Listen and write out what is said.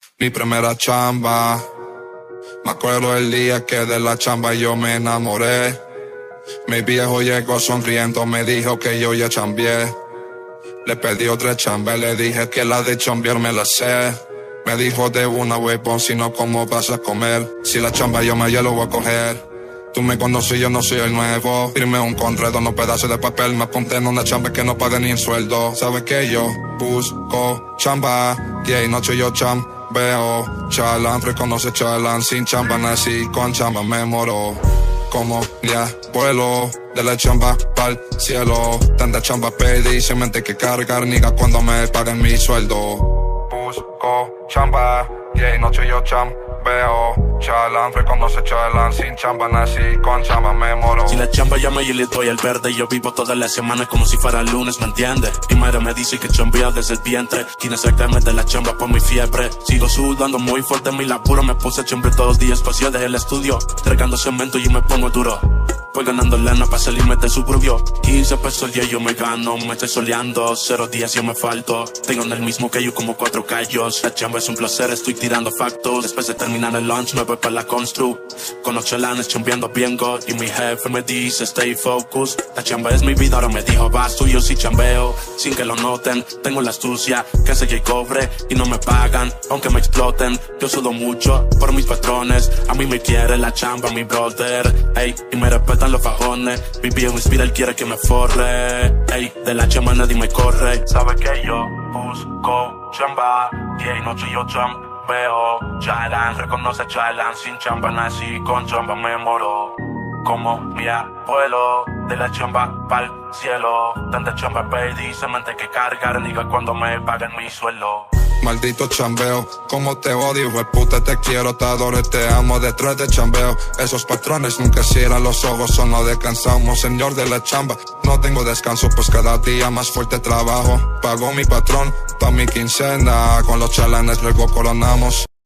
Mi primera chamba. Me acuerdo el día que de la chamba yo me enamoré. Mi viejo llegó sonriendo, me dijo que yo ya chambié. Le pedí otra chamba, le dije que la de chambear me la sé. Me dijo de una huevón, si no, ¿cómo vas a comer? Si la chamba yo me lo voy a coger. Tú me conoces, yo no soy el nuevo. Firmé un contrato, unos pedazos de papel. Me apunté en una chamba que no paga ni el sueldo. ¿Sabes qué? Yo busco chamba. Día y noche yo chambeo. Chalan, reconoce chalan. Sin chamba nací, con chamba me moro. Como ya vuelo de la chamba pa'l cielo. Tanta chamba pedí, se mente que cargar, niga, cuando me paguen mi sueldo. Busco chamba. Día y noche yo chambeo. Chalan, reconoce chalan, sin chamba nací, con chamba me moro. Si la chamba llama yo le doy el verde. Yo vivo todas las semanas como si fuera lunes, ¿me entiendes? Mi madre me dice que chambea desde el vientre. Quiere sacarme de la chamba por mi fiebre. Sigo sudando muy fuerte mi laburo. Me puse chambre todos los días, pasé desde el estudio, tragando cemento y me pongo duro. Voy ganando lana para salirme del suburbio. 15 pesos al día yo me gano, me estoy soleando. 0 días yo me falto. Tengo en el mismo que yo como 4 callos. La chamba es un placer, estoy tirando factos. Después de terminar el lunch me voy para la constru. Con los chalanes chambeando bien god. Y mi jefe me dice stay focused. La chamba es mi vida, ahora me dijo vas tú. Yo sí chambeo, sin que lo noten. Tengo la astucia, que se y cobre. Y no me pagan, aunque me exploten. Yo sudo mucho por mis patrones. A mí me quiere la chamba, mi brother. Ey, y me respetan los fajones. Mi viejo inspira, él quiere que me forre. Ey, de la chamba nadie me corre. Sabe que yo busco chamba. Día y noche yo chambeo. Chalan, reconoce chalan. Sin chamba nací, con chamba me moro. Como mi abuelo, de la chamba pa'l cielo. Tanta chamba pedí, se mente que cargar, niga, cuando me paguen mi sueldo. Maldito chambeo, como te odio, puta, te quiero, te adoro, te amo, detrás de chambeo. Esos patrones nunca cierran los ojos, son no descansamos, señor de la chamba. No tengo descanso, pues cada día más fuerte trabajo. Pago mi patrón, pa' mi quincena, con los chalanes luego coronamos.